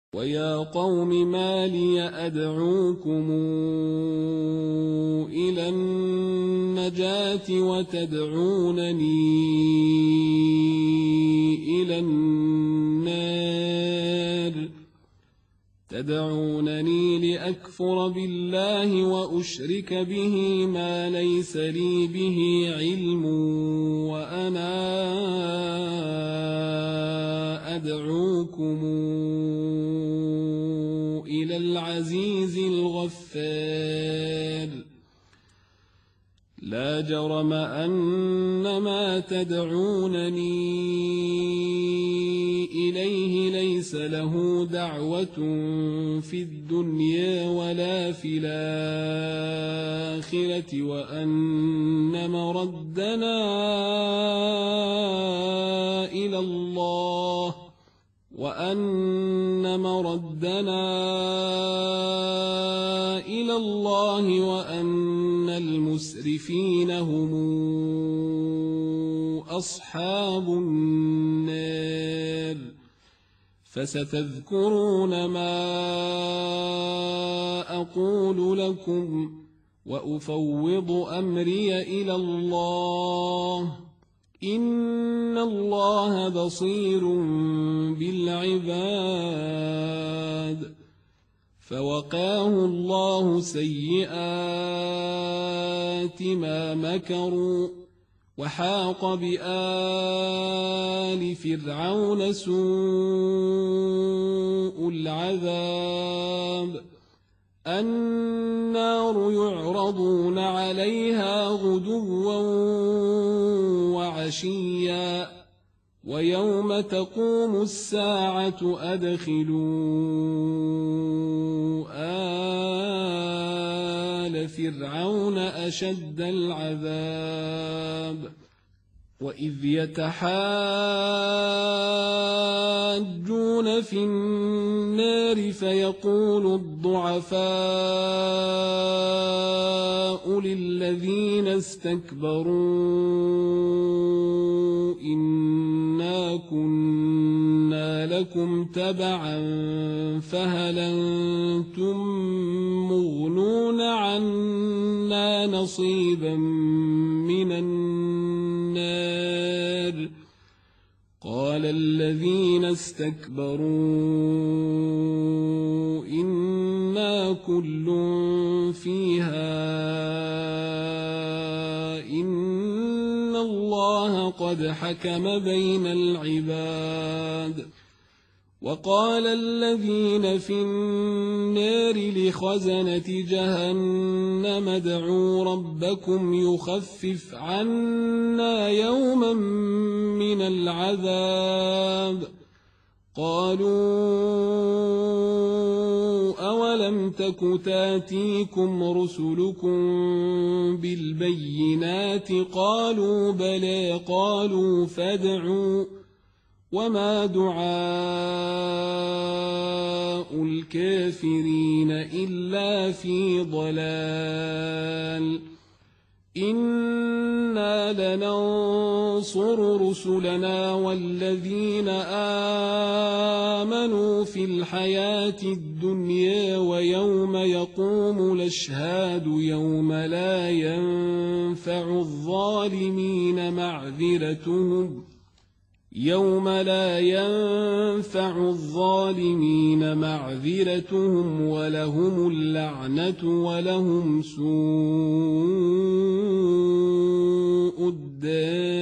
ويا قوم ما لي أدعوكم إلى النجاة وتدعونني إلى النار تدعونني لأكفر بالله وأشرك به ما ليس لي به علم وأنا أدعوكم إلى العزيز الغفار لا جرم أن ما تدعونني إليه ليس له دعوة في الدنيا ولا في الآخرة وأن مردنا إلى الله وأن المسرفين هم أصحاب النار فستذكرون ما أقول لكم وأفوض أمري إلى الله إن الله بصير بالعباد فوقاه الله سيئات ما مكروا وحاق بآل فرعون سوء العذاب النار يعرضون عليها غدوا وعشيا ويوم تقوم الساعة أدخلوا آل فرعون أشد العذاب وإذ يتحاجون في النار فيقول الضعفاء للذين استكبروا إنا كنا لكم تبعا فهل أنتم مغنون عنا نصيبا من النار قال الذين استكبروا إنا كل فيها إن الله قد حكم بين العباد وقال الذين في النار لخزنة جهنم ادعوا ربكم يخفف عنا يوما من العذاب قالوا أولم تك تاتيكم رسلكم بالبينات قالوا بلى قالوا فادعوا وما دعاء الكافرين إلا في ضلال إنا لننصر رسلنا والذين آمنوا في الحياة الدنيا ويوم يقوم الأشهاد يوم لا ينفع الظالمين معذرتهم ولهم اللعنة ولهم سوء الدار